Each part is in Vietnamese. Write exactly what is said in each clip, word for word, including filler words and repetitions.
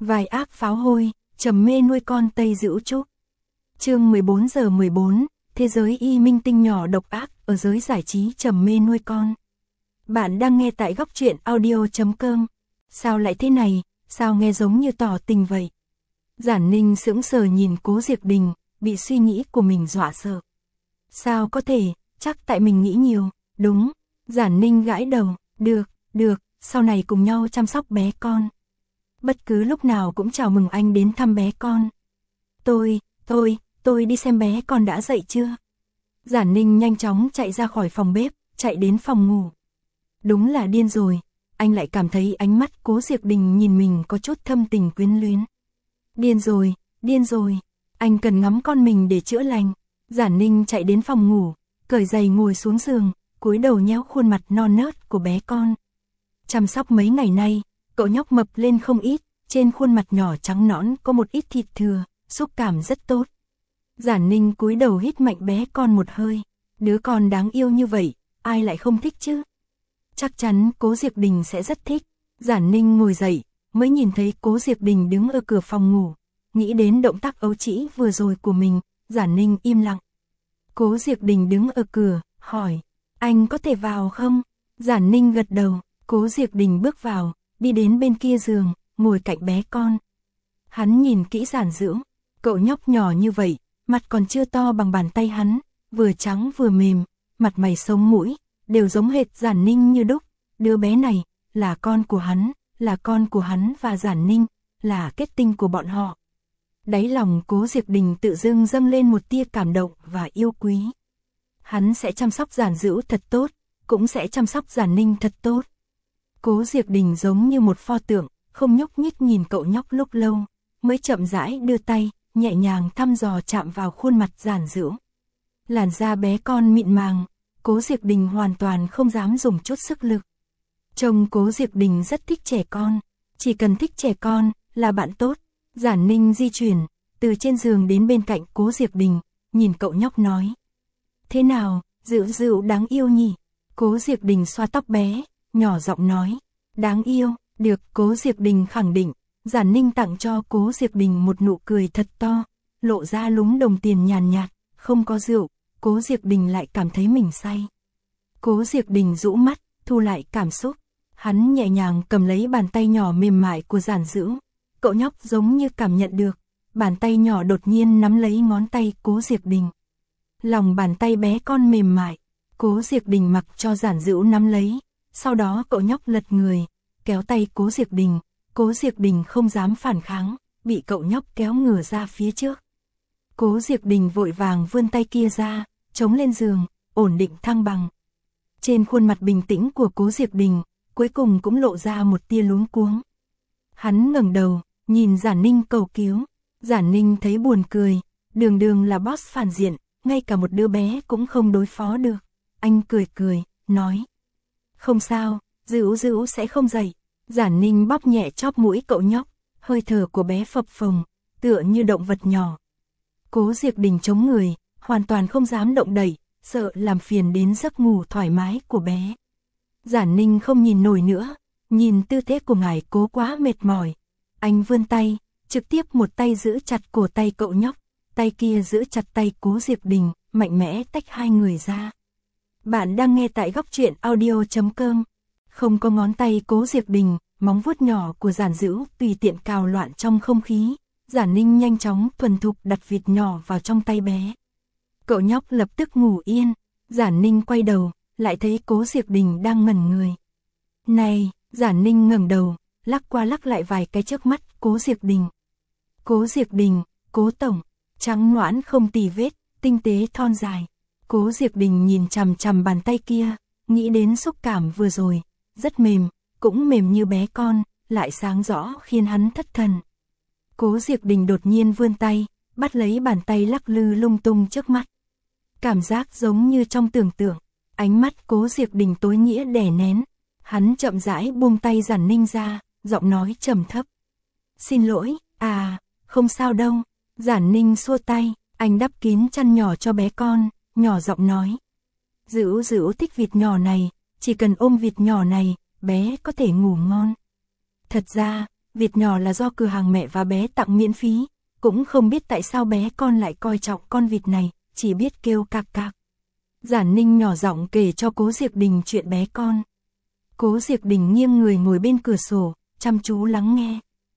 Vài ác pháo hôi, trầm mê nuôi con Tây Dữ Trúc. Chương mười bốn giờ mười bốn, thế giới y minh tinh nhỏ độc ác, ở giới giải trí trầm mê nuôi con. Bạn đang nghe tại góc truyện audio chấm com. Sao lại thế này, sao nghe giống như tỏ tình vậy? Giản Ninh sững sờ nhìn Cố Diệc Đình, bị suy nghĩ của mình dọa sợ. Sao có thể, chắc tại mình nghĩ nhiều, đúng. Giản Ninh gãi đầu, được, được, sau này cùng nhau chăm sóc bé con. Bất cứ lúc nào cũng chào mừng anh đến thăm bé con. Tôi, tôi, tôi đi xem bé con đã dậy chưa? Giản Ninh nhanh chóng chạy ra khỏi phòng bếp, chạy đến phòng ngủ. Đúng là điên rồi, anh lại cảm thấy ánh mắt Cố Diệc Đình nhìn mình có chút thâm tình quyến luyến. Điên rồi, điên rồi, anh cần ngắm con mình để chữa lành. Giản Ninh chạy đến phòng ngủ, cởi giày ngồi xuống giường, cúi đầu nhéo khuôn mặt non nớt của bé con. Chăm sóc mấy ngày nay, cậu nhóc mập lên không ít, trên khuôn mặt nhỏ trắng nõn có một ít thịt thừa, xúc cảm rất tốt. Giản Ninh cúi đầu hít mạnh bé con một hơi, đứa con đáng yêu như vậy, ai lại không thích chứ? Chắc chắn Cố Diệc Đình sẽ rất thích. Giản Ninh ngồi dậy, mới nhìn thấy Cố Diệc Đình đứng ở cửa phòng ngủ, nghĩ đến động tác ấu trĩ vừa rồi của mình, Giản Ninh im lặng. Cố Diệc Đình đứng ở cửa, hỏi, anh có thể vào không? Giản Ninh gật đầu, Cố Diệc Đình bước vào, đi đến bên kia giường, ngồi cạnh bé con. Hắn nhìn kỹ Giản Dữ, cậu nhóc nhỏ như vậy, mặt còn chưa to bằng bàn tay hắn, vừa trắng vừa mềm, mặt mày sống mũi, đều giống hệt Giản Ninh như đúc. Đứa bé này, là con của hắn, là con của hắn và Giản Ninh, là kết tinh của bọn họ. Đáy lòng Cố Diệc Đình tự dưng dâng lên một tia cảm động và yêu quý. Hắn sẽ chăm sóc Giản Dữ thật tốt, cũng sẽ chăm sóc Giản Ninh thật tốt. Cố Diệc Đình giống như một pho tượng, không nhúc nhích nhìn cậu nhóc lúc lâu, mới chậm rãi đưa tay, nhẹ nhàng thăm dò chạm vào khuôn mặt Giản Dữ. Làn da bé con mịn màng, Cố Diệc Đình hoàn toàn không dám dùng chút sức lực. Chồng Cố Diệc Đình rất thích trẻ con, chỉ cần thích trẻ con là bạn tốt. Giản Ninh di chuyển, từ trên giường đến bên cạnh Cố Diệc Đình, nhìn cậu nhóc nói. Thế nào, Dữ Dữ đáng yêu nhỉ? Cố Diệc Đình xoa tóc bé, nhỏ giọng nói. Đáng yêu, được. Cố Diệc Đình khẳng định. Giản Ninh tặng cho Cố Diệc Đình một nụ cười thật to, lộ ra lúm đồng tiền nhàn nhạt, không có rượu, Cố Diệc Đình lại cảm thấy mình say. Cố Diệc Đình rũ mắt, thu lại cảm xúc, hắn nhẹ nhàng cầm lấy bàn tay nhỏ mềm mại của Giản Dữ. Cậu nhóc giống như cảm nhận được, bàn tay nhỏ đột nhiên nắm lấy ngón tay Cố Diệc Đình. Lòng bàn tay bé con mềm mại, Cố Diệc Đình mặc cho Giản Dữ nắm lấy, sau đó cậu nhóc lật người, kéo tay Cố Diệc Đình. Cố Diệc Đình không dám phản kháng, bị cậu nhóc kéo ngửa ra phía trước. Cố Diệc Đình vội vàng vươn tay kia ra, chống lên giường, ổn định thăng bằng. Trên khuôn mặt bình tĩnh của Cố Diệc Đình, cuối cùng cũng lộ ra một tia luống cuống. Hắn ngẩng đầu, nhìn Giản Ninh cầu cứu. Giản Ninh thấy buồn cười, đường đường là boss phản diện, ngay cả một đứa bé cũng không đối phó được. Anh cười cười, nói. Không sao, Dữ Dữ sẽ không dậy. Giản Ninh bóp nhẹ chóp mũi cậu nhóc, hơi thở của bé phập phồng, tựa như động vật nhỏ. Cố Diệc Đình chống người, hoàn toàn không dám động đậy, sợ làm phiền đến giấc ngủ thoải mái của bé. Giản Ninh không nhìn nổi nữa, nhìn tư thế của ngài Cố quá mệt mỏi. Anh vươn tay, trực tiếp một tay giữ chặt cổ tay cậu nhóc, tay kia giữ chặt tay Cố Diệc Đình, mạnh mẽ tách hai người ra. Bạn đang nghe tại góc truyện audio chấm com. Không có ngón tay Cố Diệc Đình, móng vuốt nhỏ của Giản Dữ tùy tiện cào loạn trong không khí. Giản Ninh nhanh chóng thuần thục đặt vịt nhỏ vào trong tay bé. Cậu nhóc lập tức ngủ yên. Giản Ninh quay đầu, lại thấy Cố Diệc Đình đang ngẩn người. Này, Giản Ninh ngẩng đầu, lắc qua lắc lại vài cái trước mắt Cố Diệc Đình. Cố Diệc Đình, Cố tổng, trắng nõn không tì vết, tinh tế thon dài. Cố Diệc Đình nhìn chằm chằm bàn tay kia, nghĩ đến xúc cảm vừa rồi, rất mềm, cũng mềm như bé con, lại sáng rõ khiến hắn thất thần. Cố Diệc Đình đột nhiên vươn tay, bắt lấy bàn tay lắc lư lung tung trước mắt. Cảm giác giống như trong tưởng tượng, ánh mắt Cố Diệc Đình tối nghĩa đè nén. Hắn chậm rãi buông tay Giản Ninh ra, giọng nói trầm thấp. Xin lỗi, à, không sao đâu. Giản Ninh xua tay, anh đắp kín chăn nhỏ cho bé con, nhỏ giọng nói. Dữ Dữ thích vịt nhỏ này, chỉ cần ôm vịt nhỏ này, bé có thể ngủ ngon. Thật ra, vịt nhỏ là do cửa hàng mẹ và bé tặng miễn phí, cũng không biết tại sao bé con lại coi trọng con vịt này, chỉ biết kêu cạc cạc. Giản Ninh nhỏ giọng kể cho Cố Diệc Đình chuyện bé con. Cố Diệc Đình nghiêng người ngồi bên cửa sổ, chăm chú lắng nghe.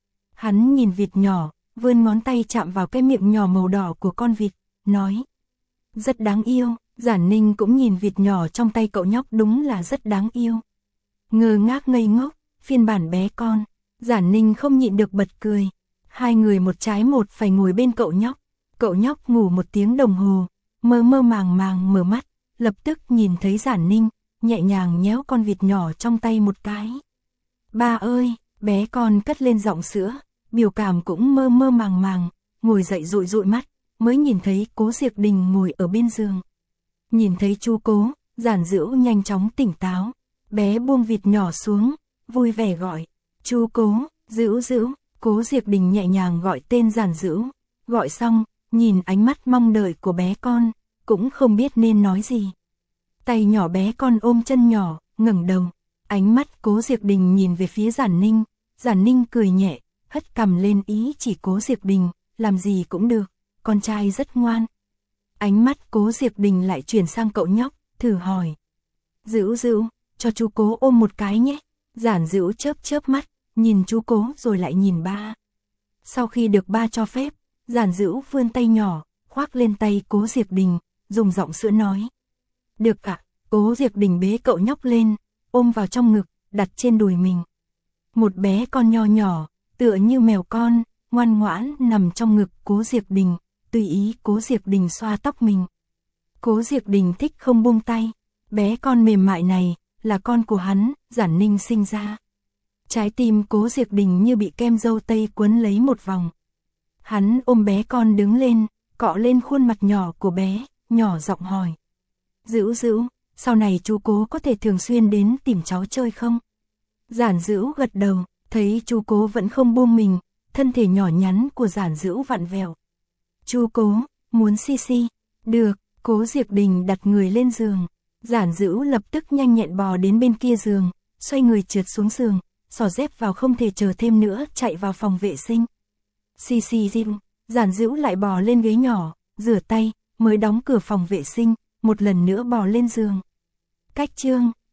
Hắn nhìn vịt nhỏ, vươn ngón tay chạm vào cái miệng nhỏ màu đỏ của con vịt, nói. Rất đáng yêu, Giản Ninh cũng nhìn vịt nhỏ trong tay cậu nhóc đúng là rất đáng yêu. Ngơ ngác ngây ngốc, phiên bản bé con, Giản Ninh không nhịn được bật cười. Hai người một trái một phải ngồi bên cậu nhóc. Cậu nhóc ngủ một tiếng đồng hồ, mơ mơ màng màng mở mắt, lập tức nhìn thấy Giản Ninh, nhẹ nhàng nhéo con vịt nhỏ trong tay một cái. Ba ơi, bé con cất lên giọng sữa, biểu cảm cũng mơ mơ màng màng, ngồi dậy dụi dụi mắt, mới nhìn thấy Cố Diệc Đình ngồi ở bên giường. Nhìn thấy chú Cố, Giản Dữu nhanh chóng tỉnh táo, bé buông vịt nhỏ xuống, vui vẻ gọi, chú Cố, Dữu Dữu. Cố Diệc Đình nhẹ nhàng gọi tên Giản Dữu, gọi xong, nhìn ánh mắt mong đợi của bé con, cũng không biết nên nói gì. Tay nhỏ bé con ôm chân nhỏ, ngẩng đầu, ánh mắt Cố Diệc Đình nhìn về phía Giản Ninh, Giản Ninh cười nhẹ, hất cằm lên ý chỉ Cố Diệc Đình, làm gì cũng được, con trai rất ngoan. Ánh mắt Cố Diệc Đình lại chuyển sang cậu nhóc, thử hỏi. Dữu Dữu, cho chú Cố ôm một cái nhé. Giản Dữu chớp chớp mắt, nhìn chú Cố rồi lại nhìn ba. Sau khi được ba cho phép, Giản Dữu vươn tay nhỏ, khoác lên tay Cố Diệc Đình, dùng giọng sữa nói. Được ạ, Cố Diệc Đình bế cậu nhóc lên, ôm vào trong ngực, đặt trên đùi mình. Một bé con nho nhỏ, tựa như mèo con, ngoan ngoãn nằm trong ngực Cố Diệc Đình, tùy ý Cố Diệc Đình xoa tóc mình. Cố Diệc Đình thích không buông tay, bé con mềm mại này, là con của hắn, Giản Ninh sinh ra. Trái tim Cố Diệc Đình như bị kem dâu tây quấn lấy một vòng. Hắn ôm bé con đứng lên, cọ lên khuôn mặt nhỏ của bé, nhỏ giọng hỏi. Dữu Dữu, sau này chú Cố có thể thường xuyên đến tìm cháu chơi không? Giản Dữu gật đầu, thấy chú Cố vẫn không buông mình, thân thể nhỏ nhắn của Giản Dữu vặn vẹo. Chú Cố, muốn xi xi, được, Cố Diệc Đình đặt người lên giường. Giản Dữu lập tức nhanh nhẹn bò đến bên kia giường, xoay người trượt xuống giường, xỏ dép vào không thể chờ thêm nữa, chạy vào phòng vệ sinh. Xì xì dim, Giản Dữu lại bò lên ghế nhỏ, rửa tay, mới đóng cửa phòng vệ sinh, một lần nữa bò lên giường. Cách chương,